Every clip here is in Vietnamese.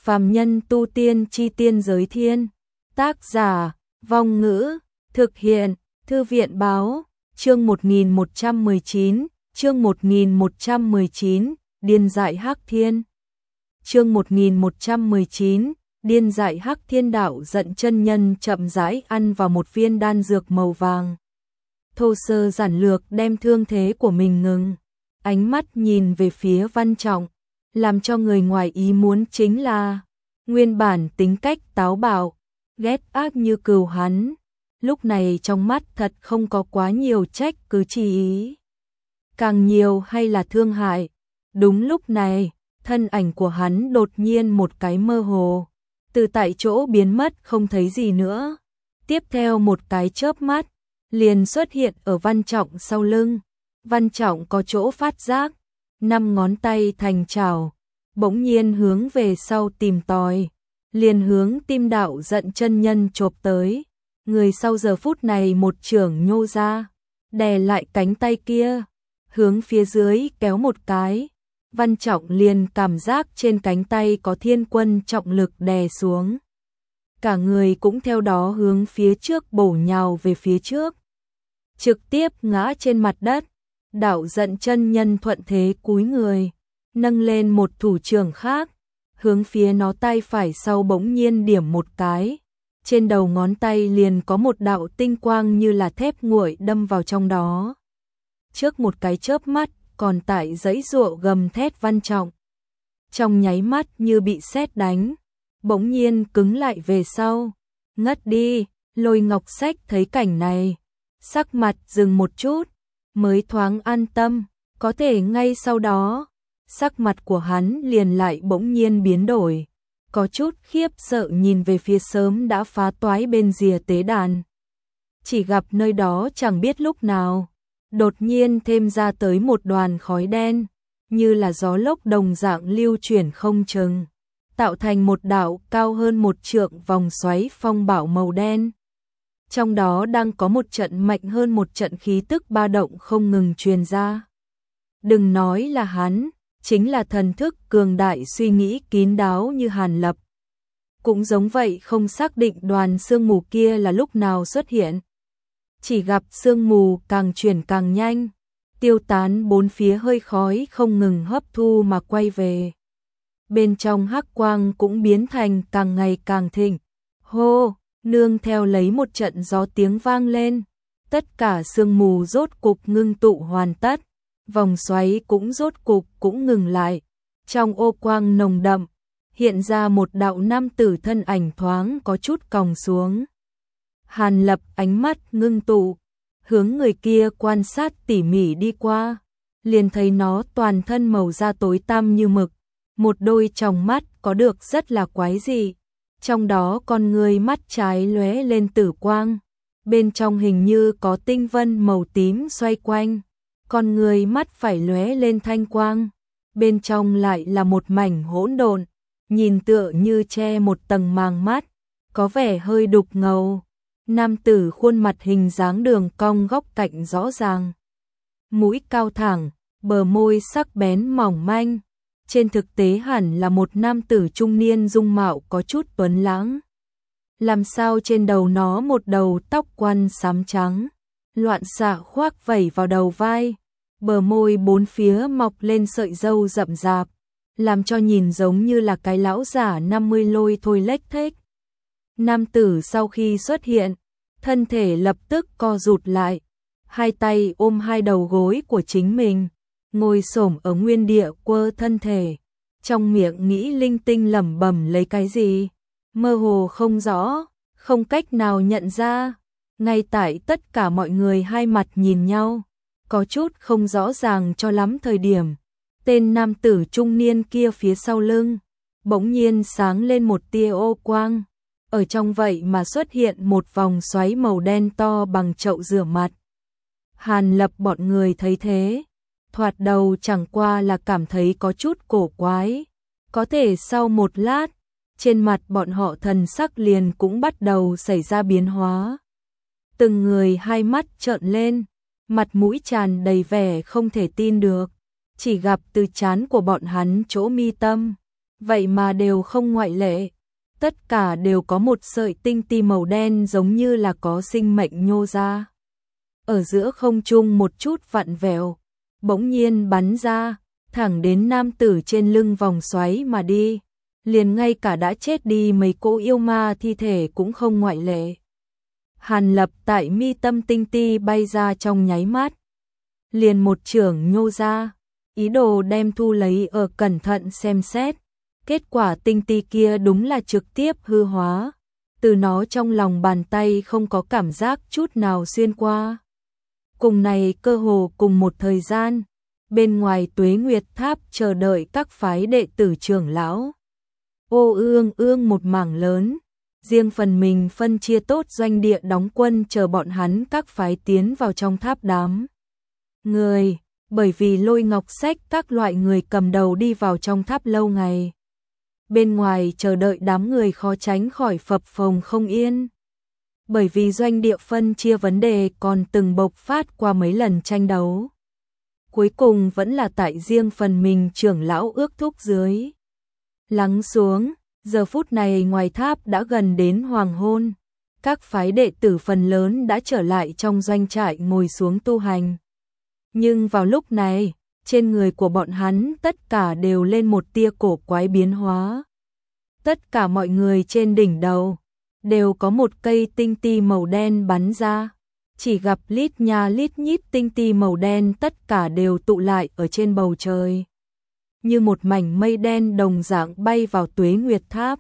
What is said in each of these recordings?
Phàm nhân tu tiên chi tiên giới thiên. Tác giả, Vong Ngữ, thực hiện, Thư viện Báo, chương 1119, chương 1119, Điên dại Hắc Thiên. Chương 1119, Điên dại Hắc Thiên. Đạo giận chân nhân chậm rãi ăn vào một viên đan dược màu vàng. Thô sơ giản lược đem thương thế của mình ngừng, ánh mắt nhìn về phía Văn Trọng, làm cho người ngoài ý muốn chính là nguyên bản tính cách táo bạo, ghét ác như cừu hắn, lúc này trong mắt thật không có quá nhiều trách cứ chi ý, càng nhiều hay là thương hại. Đúng lúc này, thân ảnh của hắn đột nhiên một cái mơ hồ, từ tại chỗ biến mất không thấy gì nữa. Tiếp theo một cái chớp mắt, liền xuất hiện ở Văn Trọng sau lưng. Văn Trọng có chỗ phát giác, 5 ngón tay thành chảo, bỗng nhiên hướng về sau tìm tòi, liền hướng tim đạo giận chân nhân chộp tới. Người sau giờ phút này một chưởng nhô ra, đè lại cánh tay kia, hướng phía dưới kéo một cái. Văn Trọng liền cảm giác trên cánh tay có thiên quân trọng lực đè xuống. Cả người cũng theo đó hướng phía trước bổ nhào về phía trước, trực tiếp ngã trên mặt đất. Đạo giận chân nhân thuận thế cúi người, nâng lên một thủ trưởng khác, hướng phía nó tay phải sau bỗng nhiên điểm một cái. Trên đầu ngón tay liền có một đạo tinh quang như là thép nguội đâm vào trong đó. Trước một cái chớp mắt, còn tại giãy giụa gầm thét Văn Trọng, trong nháy mắt như bị sét đánh, bỗng nhiên cứng lại về sau, ngất đi. Lôi Ngọc Sách thấy cảnh này, sắc mặt dừng một chút, mới thoáng an tâm, có thể ngay sau đó, sắc mặt của hắn liền lại bỗng nhiên biến đổi, có chút khiếp sợ nhìn về phía sớm đã phá toái bên rìa tế đàn. Chỉ gặp nơi đó chẳng biết lúc nào, đột nhiên thêm ra tới một đoàn khói đen, như là gió lốc đồng dạng lưu chuyển không chừng, tạo thành một đạo cao hơn 1 trượng vòng xoáy phong bạo màu đen. Trong đó đang có một trận mạnh hơn một trận khí tức ba động không ngừng truyền ra. Đừng nói là hắn, chính là thần thức cường đại suy nghĩ kín đáo như Hàn Lập, cũng giống vậy không xác định đoàn sương mù kia là lúc nào xuất hiện. Chỉ gặp sương mù càng chuyển càng nhanh, tiêu tán bốn phía, hơi khói không ngừng hấp thu mà quay về. Bên trong hắc quang cũng biến thành càng ngày càng thịnh. Hô! Nương theo lấy một trận gió tiếng vang lên, tất cả sương mù rốt cục ngưng tụ hoàn tất, vòng xoáy cũng rốt cục cũng ngừng lại. Trong ô quang nồng đậm, hiện ra một đạo nam tử thân ảnh thoáng có chút còng xuống. Hàn Lập ánh mắt ngưng tụ, hướng người kia quan sát tỉ mỉ đi qua, liền thấy nó toàn thân màu da tối tăm như mực, một đôi tròng mắt có được rất là quái dị. Trong đó con người mắt trái lóe lên tử quang, bên trong hình như có tinh vân màu tím xoay quanh, con người mắt phải lóe lên thanh quang, bên trong lại là một mảnh hỗn độn, nhìn tựa như che một tầng màng mắt, có vẻ hơi đục ngầu. Nam tử khuôn mặt hình dáng đường cong góc cạnh rõ ràng, mũi cao thẳng, bờ môi sắc bén mỏng manh. Trên thực tế hẳn là một nam tử trung niên dung mạo có chút tuấn lãng. Làm sao trên đầu nó một đầu tóc quăn xám trắng, loạn xạ khoác vẩy vào đầu vai, bờ môi bốn phía mọc lên sợi râu rậm rạp, làm cho nhìn giống như là cái lão giả 50 lôi thôi lếch thếch. Nam tử sau khi xuất hiện, thân thể lập tức co rụt lại, hai tay ôm hai đầu gối của chính mình, ngồi xổm ở nguyên địa quơ thân thể, trong miệng nghĩ linh tinh lẩm bẩm lấy cái gì, mơ hồ không rõ, không cách nào nhận ra. Ngay tại tất cả mọi người hai mặt nhìn nhau, có chút không rõ ràng cho lắm thời điểm, tên nam tử trung niên kia phía sau lưng bỗng nhiên sáng lên một tia ô quang, ở trong vậy mà xuất hiện một vòng xoáy màu đen to bằng chậu rửa mặt. Hàn Lập bọn người thấy thế, thoạt đầu chẳng qua là cảm thấy có chút cổ quái, có thể sau một lát, trên mặt bọn họ thần sắc liền cũng bắt đầu xảy ra biến hóa. Từng người hai mắt trợn lên, mặt mũi tràn đầy vẻ không thể tin được, chỉ gặp từ trán của bọn hắn chỗ mi tâm, vậy mà đều không ngoại lệ. Tất cả đều có một sợi tinh ti màu đen giống như là có sinh mệnh nhô ra. Ở giữa không trung một chút vặn vẹo, bỗng nhiên bắn ra, thẳng đến nam tử trên lưng vòng xoáy mà đi. Liền ngay cả đã chết đi mấy cô yêu ma thi thể cũng không ngoại lệ. Hàn Lập tại mi tâm tinh ti bay ra trong nháy mắt. Liền một chưởng nhô ra, ý đồ đem thu lấy ở cẩn thận xem xét. Kết quả tinh ti kia đúng là trực tiếp hư hóa. Từ nó trong lòng bàn tay không có cảm giác chút nào xuyên qua. Cùng này cơ hồ cùng một thời gian, bên ngoài Tuế Nguyệt Tháp chờ đợi các phái đệ tử trưởng lão. Ô ương ương một mảng lớn, riêng phần mình phân chia tốt doanh địa đóng quân chờ bọn hắn các phái tiến vào trong tháp đám người, bởi vì Lôi Ngọc Sách các loại người cầm đầu đi vào trong tháp lâu ngày. Bên ngoài chờ đợi đám người khó tránh khỏi phập phồng không yên. Bởi vì doanh địa phân chia vấn đề còn từng bộc phát qua mấy lần tranh đấu. Cuối cùng vẫn là tại riêng phần mình trưởng lão ước thúc dưới. Lắng xuống, giờ phút này ngoài tháp đã gần đến hoàng hôn. Các phái đệ tử phần lớn đã trở lại trong doanh trại ngồi xuống tu hành. Nhưng vào lúc này, trên người của bọn hắn tất cả đều lên một tia cổ quái biến hóa. Tất cả mọi người trên đỉnh đầu đều có một cây tinh ti màu đen bắn ra. Chỉ gặp lít nha lít nhít tinh ti màu đen tất cả đều tụ lại ở trên bầu trời. Như một mảnh mây đen đồng dạng bay vào Tuế Nguyệt Tháp.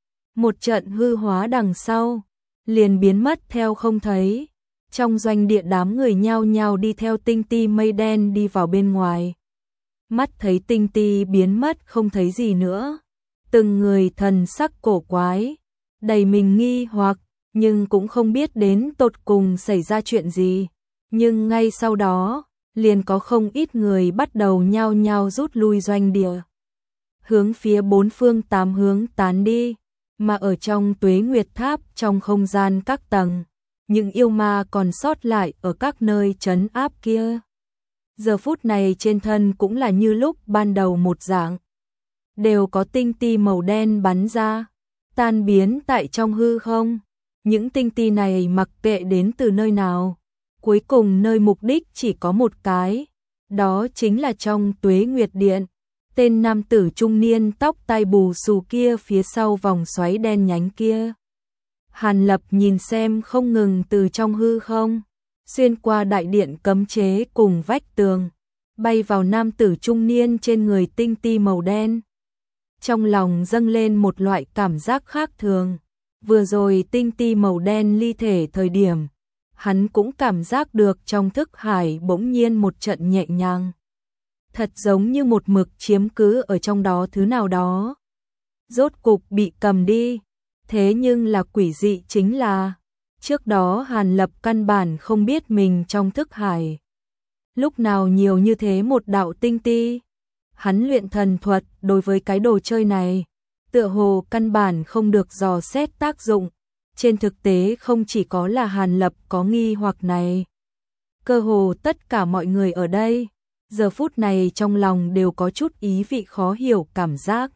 Một trận hư hóa đằng sau, liền biến mất theo không thấy. Trong doanh địa đám người nhao nhao đi theo tinh ti mây đen đi vào bên ngoài. Mắt thấy tinh ti biến mất không thấy gì nữa. Từng người thần sắc cổ quái, đầy mình nghi hoặc, nhưng cũng không biết đến tột cùng xảy ra chuyện gì. Nhưng ngay sau đó, liền có không ít người bắt đầu nhao nhao rút lui doanh địa. Hướng phía bốn phương tám hướng tán đi, mà ở trong Tuế Nguyệt Tháp trong không gian các tầng, những yêu ma còn sót lại ở các nơi trấn áp kia. Giờ phút này trên thân cũng là như lúc ban đầu một dạng. Đều có tinh ti màu đen bắn ra, tan biến tại trong hư không. Những tinh ti này mặc kệ đến từ nơi nào, cuối cùng nơi mục đích chỉ có một cái, đó chính là trong Tuế Nguyệt Điện. Tên nam tử trung niên tóc tai bù xù kia phía sau vòng xoáy đen nhánh kia. Hàn Lập nhìn xem không ngừng từ trong hư không, xuyên qua đại điện cấm chế cùng vách tường, bay vào nam tử trung niên trên người tinh ti màu đen. Trong lòng dâng lên một loại cảm giác khác thường. Vừa rồi tinh ti màu đen ly thể thời điểm, hắn cũng cảm giác được trong thức hải bỗng nhiên một trận nhẹ nhàng. Thật giống như một mực chiếm cứ ở trong đó thứ nào đó. Rốt cục bị cầm đi. Thế nhưng là quỷ dị chính là, trước đó Hàn Lập căn bản không biết mình trong thức hải. Lúc nào nhiều như thế một đạo tinh ti. Hắn luyện thần thuật đối với cái đồ chơi này, tựa hồ căn bản không được dò xét tác dụng. Trên thực tế không chỉ có là Hàn Lập có nghi hoặc này. Cơ hồ tất cả mọi người ở đây, giờ phút này trong lòng đều có chút ý vị khó hiểu cảm giác.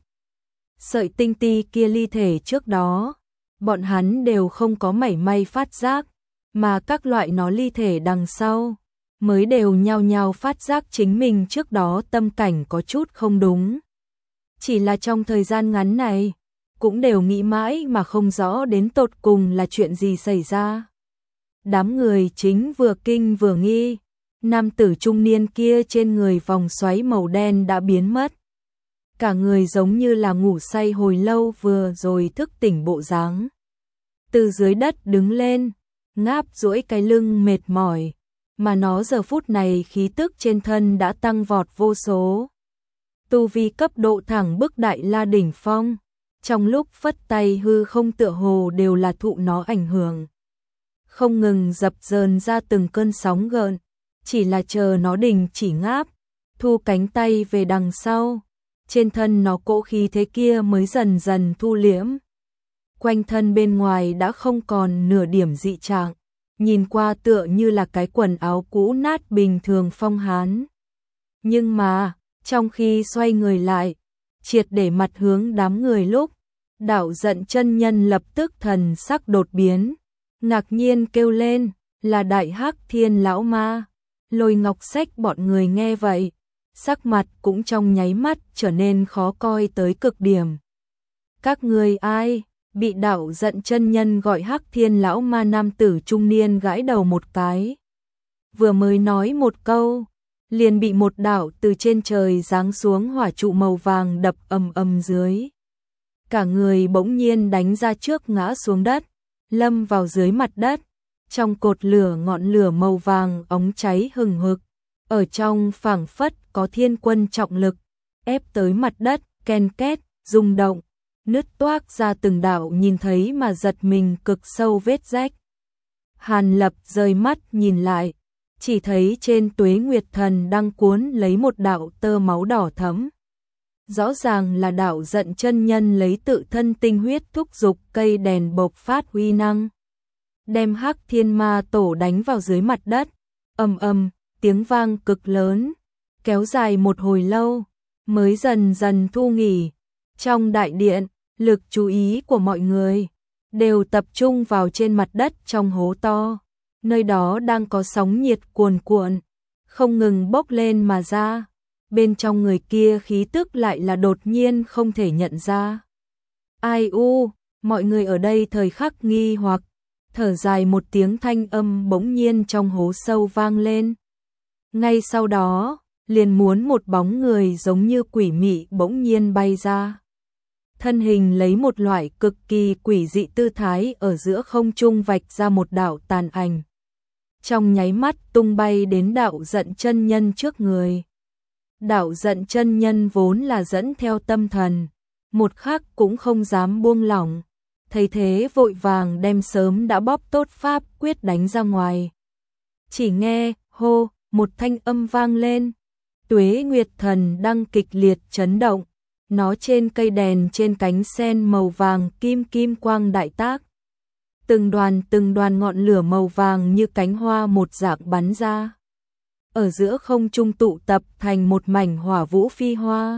Sợi tinh ti kia ly thể trước đó, bọn hắn đều không có mảy may phát giác, mà các loại nó ly thể đằng sau, mới đều nhao nhao phát giác chính mình trước đó tâm cảnh có chút không đúng. Chỉ là trong thời gian ngắn này, cũng đều nghĩ mãi mà không rõ đến tột cùng là chuyện gì xảy ra. Đám người chính vừa kinh vừa nghi, nam tử trung niên kia trên người vòng xoáy màu đen đã biến mất. Cả người giống như là ngủ say hồi lâu vừa rồi thức tỉnh bộ dáng. Từ dưới đất đứng lên, ngáp duỗi cái lưng mệt mỏi, mà nó giờ phút này khí tức trên thân đã tăng vọt vô số. Tu vi cấp độ thẳng bức đại la đỉnh phong, trong lúc phất tay hư không tựa hồ đều là thụ nó ảnh hưởng. Không ngừng dập dờn ra từng cơn sóng gợn, chỉ là chờ nó đình chỉ ngáp, thu cánh tay về đằng sau. Trên thân nó cỗ khí thế kia mới dần dần thu liễm. Quanh thân bên ngoài đã không còn nửa điểm dị trạng, nhìn qua tựa như là cái quần áo cũ nát bình thường phong hán. Nhưng mà, trong khi xoay người lại, triệt để mặt hướng đám người lúc, Đạo Giận chân nhân lập tức thần sắc đột biến, ngạc nhiên kêu lên, là Đại Hắc Thiên lão ma. Lôi Ngọc Sách bọn người nghe vậy, sắc mặt cũng trong nháy mắt trở nên khó coi tới cực điểm. Các người ai? Bị Đạo Giận chân nhân gọi Hắc Thiên lão ma nam tử trung niên gãi đầu một cái. Vừa mới nói một câu, liền bị một đạo từ trên trời giáng xuống hỏa trụ màu vàng đập ầm ầm dưới. Cả người bỗng nhiên đánh ra trước ngã xuống đất, lâm vào dưới mặt đất. Trong cột lửa ngọn lửa màu vàng óng cháy hừng hực, ở trong phảng phất có thiên quân trọng lực, ép tới mặt đất, ken két, rung động, nứt toác ra từng đạo nhìn thấy mà giật mình cực sâu vết rách. Hàn Lập rời mắt nhìn lại, chỉ thấy trên Tuế Nguyệt Thần đang cuốn lấy một đạo tơ máu đỏ thẫm. Rõ ràng là Đạo Giận chân nhân lấy tự thân tinh huyết thúc dục cây đèn bộc phát uy năng, đem Hắc Thiên Ma Tổ đánh vào dưới mặt đất. Ầm ầm, tiếng vang cực lớn, kéo dài một hồi lâu, mới dần dần thu nghỉ. Trong đại điện, lực chú ý của mọi người đều tập trung vào trên mặt đất trong hố to. Nơi đó đang có sóng nhiệt cuồn cuộn, không ngừng bốc lên mà ra. Bên trong người kia khí tức lại là đột nhiên không thể nhận ra. Ai u, mọi người ở đây thời khắc nghi hoặc, thở dài một tiếng thanh âm bỗng nhiên trong hố sâu vang lên. Ngay sau đó, liền muốn một bóng người giống như quỷ mị bỗng nhiên bay ra. Thân hình lấy một loại cực kỳ quỷ dị tư thái ở giữa không trung vạch ra một đạo tàn ảnh. Trong nháy mắt tung bay đến Đạo Giận chân nhân trước người. Đạo Giận chân nhân vốn là dẫn theo tâm thần, một khắc cũng không dám buông lỏng, thấy thế vội vàng đem sớm đã bóp tốt pháp quyết đánh ra ngoài. Chỉ nghe, hô, một thanh âm vang lên, Tuế Nguyệt Thần đang kịch liệt chấn động, nó trên cây đèn trên cánh sen màu vàng kim kim quang đại tác. Từng đoàn ngọn lửa màu vàng như cánh hoa một dạng bắn ra. Ở giữa không trung tụ tập thành một mảnh hỏa vũ phi hoa,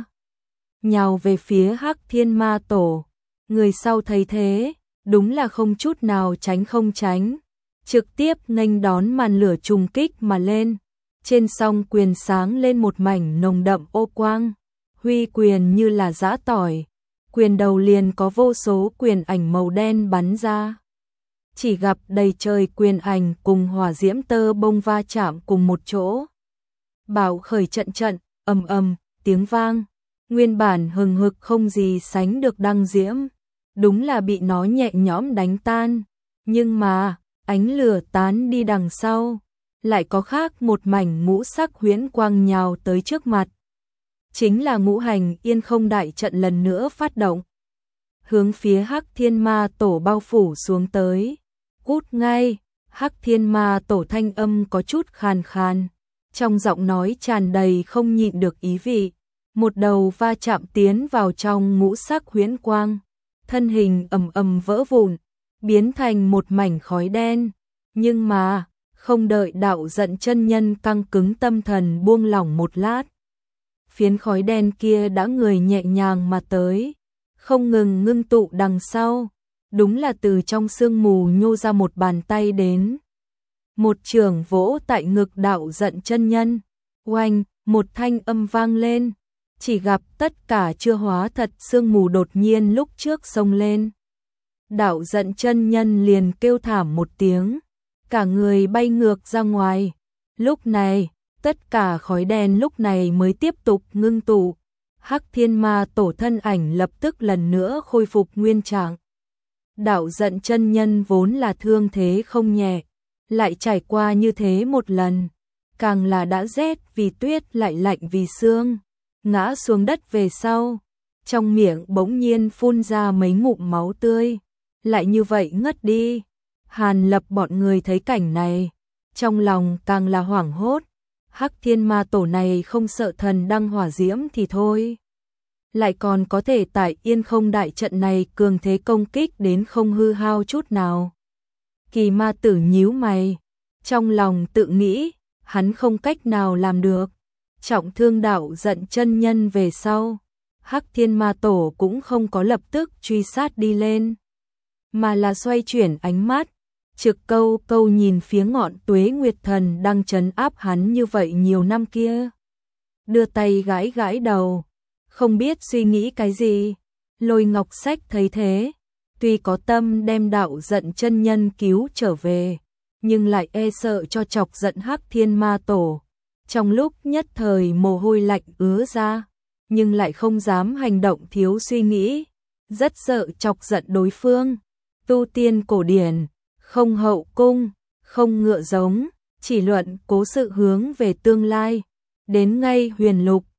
nhào về phía Hắc Thiên Ma Tổ. Người sau thấy thế, đúng là không chút nào tránh không tránh, trực tiếp nghênh đón màn lửa trùng kích mà lên. Trên song quyền sáng lên một mảnh nồng đậm ô quang, huy quyền như là giã tỏi, quyền đầu liền có vô số quyền ảnh màu đen bắn ra. Chỉ gặp đầy trời quyền ảnh cùng hỏa diễm tơ bông va chạm cùng một chỗ. Bạo khởi trận trận, ầm ầm, tiếng vang, nguyên bản hừng hực không gì sánh được đăng diễm, đúng là bị nó nhẹ nhõm đánh tan. Nhưng mà, ánh lửa tán đi đằng sau, lại có khác một mảnh ngũ sắc huyễn quang nhào tới trước mặt. Chính là Ngũ Hành Yên Không đại trận lần nữa phát động, hướng phía Hắc Thiên Ma Tổ bao phủ xuống tới. Cút ngay, Hắc Thiên Ma Tổ thanh âm có chút khàn khàn, trong giọng nói tràn đầy không nhịn được ý vị. Một đầu va chạm tiến vào trong ngũ sắc huyễn quang, thân hình ầm ầm vỡ vụn, biến thành một mảnh khói đen. Nhưng mà, không đợi Đạo Giận chân nhân căng cứng tâm thần buông lỏng một lát, phiến khói đen kia đã người nhẹ nhàng mà tới, không ngừng ngưng tụ đằng sau. Đúng là từ trong sương mù nhô ra một bàn tay đến. Một chưởng vỗ tại ngực Đạo Giận chân nhân. Oanh, một thanh âm vang lên. Chỉ gặp tất cả chưa hóa thật sương mù đột nhiên lúc trước xông lên. Đạo Giận chân nhân liền kêu thảm một tiếng, cả người bay ngược ra ngoài. Lúc này, tất cả khói đen lúc này mới tiếp tục ngưng tụ. Hắc Thiên Ma Tổ thân ảnh lập tức lần nữa khôi phục nguyên trạng. Đạo Giận chân nhân vốn là thương thế không nhẹ, lại trải qua như thế một lần, càng là đã rét vì tuyết lại lạnh vì sương, ngã xuống đất về sau, trong miệng bỗng nhiên phun ra mấy ngụm máu tươi, lại như vậy ngất đi. Hàn Lập bọn người thấy cảnh này, trong lòng càng là hoảng hốt. Hắc Thiên Ma Tổ này không sợ thần đăng hỏa diễm thì thôi, lại còn có thể tại Yên Không đại trận này cường thế công kích đến không hư hao chút nào. Kỳ Ma Tử nhíu mày, trong lòng tự nghĩ, hắn không cách nào làm được. Trọng thương Đạo Giận chân nhân về sau, Hắc Thiên Ma Tổ cũng không có lập tức truy sát đi lên, mà là xoay chuyển ánh mắt, trực câu câu nhìn phía ngọn Tuế Nguyệt Thần đang trấn áp hắn như vậy nhiều năm kia. Đưa tay gãi gãi đầu, không biết suy nghĩ cái gì. Lôi Ngọc Sách thấy thế, tuy có tâm đem đạo giận chân nhân cứu trở về, nhưng lại e sợ cho chọc giận Hắc Thiên Ma Tổ. Trong lúc nhất thời mồ hôi lạnh ứa ra, nhưng lại không dám hành động thiếu suy nghĩ, rất sợ chọc giận đối phương. Tu tiên cổ điển, không hậu cung, không ngựa giống, chỉ luận cố sự hướng về tương lai. Đến ngay huyền lục,